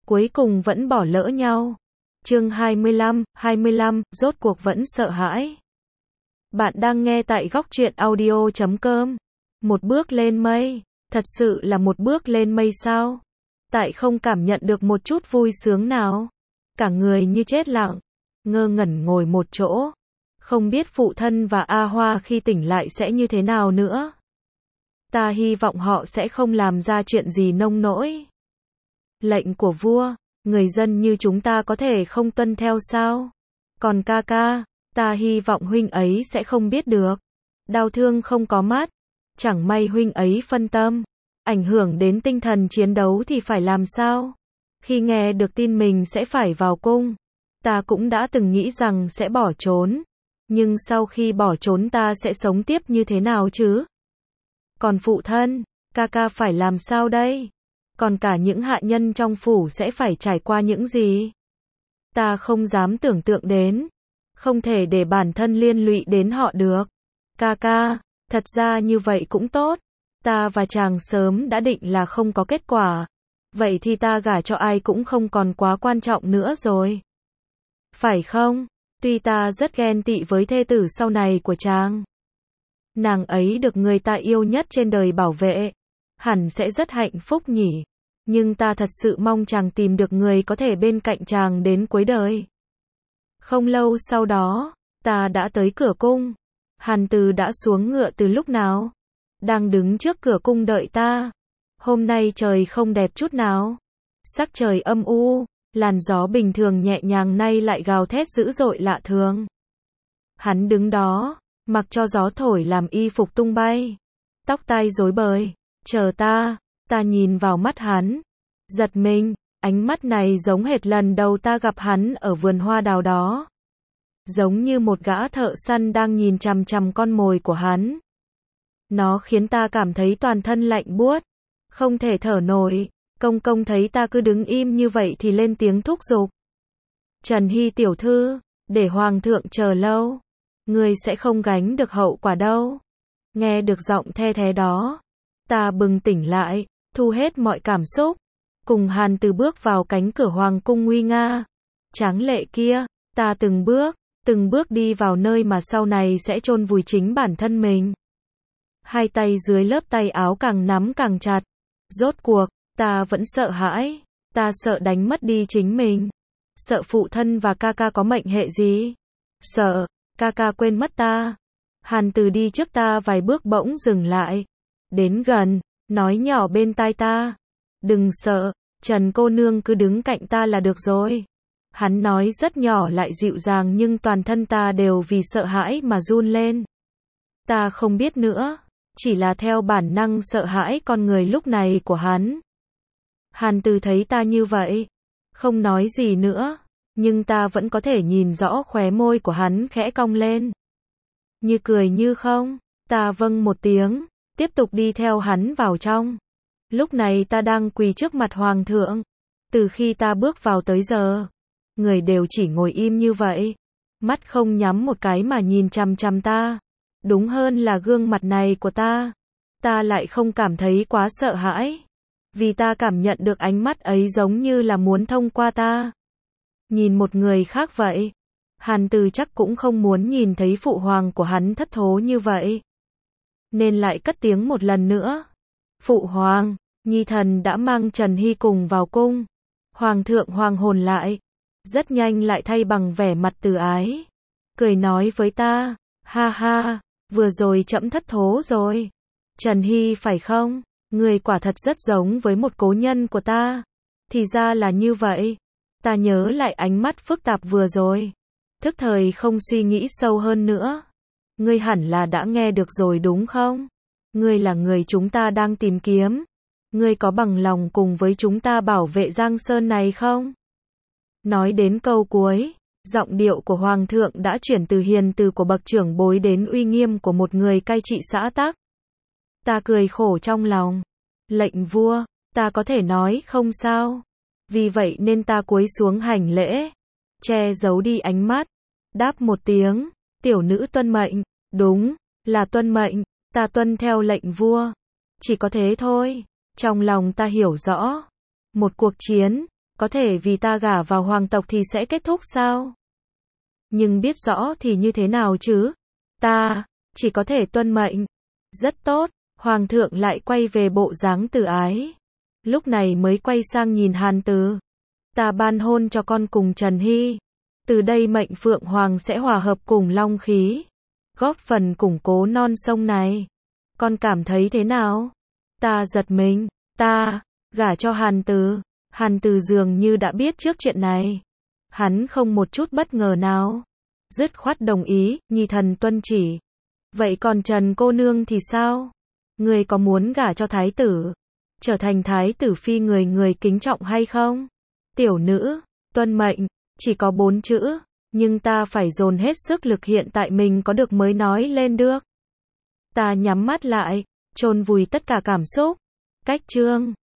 cuối cùng vẫn bỏ lỡ nhau. Chương 25, rốt cuộc vẫn sợ hãi. Bạn đang nghe tại góc truyện audio.com. Một bước lên mây, thật sự là một bước lên mây sao? Tại không cảm nhận được một chút vui sướng nào. Cả người như chết lặng, ngơ ngẩn ngồi một chỗ. Không biết phụ thân và A Hoa khi tỉnh lại sẽ như thế nào nữa. Ta hy vọng họ sẽ không làm ra chuyện gì nông nỗi. Lệnh của vua, người dân như chúng ta có thể không tuân theo sao? Còn ca ca, ta hy vọng huynh ấy sẽ không biết được. Đau thương không có mắt, chẳng may huynh ấy phân tâm, ảnh hưởng đến tinh thần chiến đấu thì phải làm sao? Khi nghe được tin mình sẽ phải vào cung, ta cũng đã từng nghĩ rằng sẽ bỏ trốn. Nhưng sau khi bỏ trốn ta sẽ sống tiếp như thế nào chứ? Còn phụ thân, ca ca phải làm sao đây? Còn cả những hạ nhân trong phủ sẽ phải trải qua những gì? Ta không dám tưởng tượng đến. Không thể để bản thân liên lụy đến họ được. Ca ca, thật ra như vậy cũng tốt. Ta và chàng sớm đã định là không có kết quả. Vậy thì ta gả cho ai cũng không còn quá quan trọng nữa rồi. Phải không? Tuy ta rất ghen tị với thê tử sau này của chàng. Nàng ấy được người ta yêu nhất trên đời bảo vệ. Hẳn sẽ rất hạnh phúc nhỉ. Nhưng ta thật sự mong chàng tìm được người có thể bên cạnh chàng đến cuối đời. Không lâu sau đó, ta đã tới cửa cung. Hàn Từ đã xuống ngựa từ lúc nào? Đang đứng trước cửa cung đợi ta. Hôm nay trời không đẹp chút nào. Sắc trời âm u, làn gió bình thường nhẹ nhàng nay lại gào thét dữ dội lạ thường. Hắn đứng đó, mặc cho gió thổi làm y phục tung bay. Tóc tai rối bời, chờ ta nhìn vào mắt hắn. Giật mình, ánh mắt này giống hệt lần đầu ta gặp hắn ở vườn hoa đào đó. Giống như một gã thợ săn đang nhìn chằm chằm con mồi của hắn. Nó khiến ta cảm thấy toàn thân lạnh buốt, không thể thở nổi. Công công thấy ta cứ đứng im như vậy thì lên tiếng thúc giục. Trần Hy tiểu thư, để hoàng thượng chờ lâu, ngươi sẽ không gánh được hậu quả đâu. Nghe được giọng the thé đó, ta bừng tỉnh lại, thu hết mọi cảm xúc, cùng Hàn Từ bước vào cánh cửa hoàng cung nguy nga, tráng lệ kia. Ta từng bước đi vào nơi mà sau này sẽ chôn vùi chính bản thân mình. Hai tay dưới lớp tay áo càng nắm càng chặt. Rốt cuộc, ta vẫn sợ hãi. Ta sợ đánh mất đi chính mình. Sợ phụ thân và ca ca có mệnh hệ gì. Sợ ca ca quên mất ta. Hàn Từ đi trước ta vài bước bỗng dừng lại. Đến gần, nói nhỏ bên tai ta. Đừng sợ, Trần cô nương cứ đứng cạnh ta là được rồi. Hắn nói rất nhỏ lại dịu dàng nhưng toàn thân ta đều vì sợ hãi mà run lên. Ta không biết nữa, chỉ là theo bản năng sợ hãi con người lúc này của hắn. Hàn Từ thấy ta như vậy, không nói gì nữa, nhưng ta vẫn có thể nhìn rõ khóe môi của hắn khẽ cong lên. Như cười như không, ta vâng một tiếng, tiếp tục đi theo hắn vào trong. Lúc này ta đang quỳ trước mặt hoàng thượng. Từ khi ta bước vào tới giờ, người đều chỉ ngồi im như vậy, mắt không nhắm một cái mà nhìn chằm chằm ta. Đúng hơn là gương mặt này của ta lại không cảm thấy quá sợ hãi, vì ta cảm nhận được ánh mắt ấy giống như là muốn thông qua ta nhìn một người khác vậy. Hàn Từ chắc cũng không muốn nhìn thấy phụ hoàng của hắn thất thố như vậy, nên lại cất tiếng một lần nữa. Phụ hoàng, nhi thần đã mang Trần Hy cùng vào cung. Hoàng thượng hoàng hồn lại, rất nhanh lại thay bằng vẻ mặt từ ái, cười nói với ta, ha ha, vừa rồi trẫm thất thố rồi. Trần Hy phải không? Người quả thật rất giống với một cố nhân của ta. Thì ra là như vậy. Ta nhớ lại ánh mắt phức tạp vừa rồi, thức thời không suy nghĩ sâu hơn nữa. Ngươi hẳn là đã nghe được rồi đúng không? Ngươi là người chúng ta đang tìm kiếm. Ngươi có bằng lòng cùng với chúng ta bảo vệ Giang Sơn này không? Nói đến câu cuối, giọng điệu của hoàng thượng đã chuyển từ hiền từ của bậc trưởng bối đến uy nghiêm của một người cai trị xã tắc. Ta cười khổ trong lòng. Lệnh vua, ta có thể nói không sao. Vì vậy nên ta cúi xuống hành lễ, che giấu đi ánh mắt, đáp một tiếng, tiểu nữ tuân mệnh. Đúng, là tuân mệnh, ta tuân theo lệnh vua. Chỉ có thế thôi. Trong lòng ta hiểu rõ, một cuộc chiến, Có thể vì ta gả vào hoàng tộc thì sẽ kết thúc sao? Nhưng biết rõ thì như thế nào chứ? Ta chỉ có thể tuân mệnh. Rất tốt, hoàng thượng lại quay về bộ dáng từ ái. Lúc này mới quay sang nhìn Hàn Từ. Ta ban hôn cho con cùng Trần Hy. Từ đây mệnh Phượng Hoàng sẽ hòa hợp cùng Long khí, góp phần củng cố non sông này. Con cảm thấy thế nào? Ta giật mình, ta gả cho Hàn Từ. Hàn Từ dường như đã biết trước chuyện này. Hắn không một chút bất ngờ nào. Dứt khoát đồng ý, nhi thần tuân chỉ. Vậy còn Trần cô nương thì sao? Người có muốn gả cho thái tử, trở thành thái tử phi người người kính trọng hay không? Tiểu nữ, tuân mệnh, chỉ có 4 chữ, nhưng ta phải dồn hết sức lực hiện tại mình có được mới nói lên được. Ta nhắm mắt lại, chôn vùi tất cả cảm xúc. Cách chương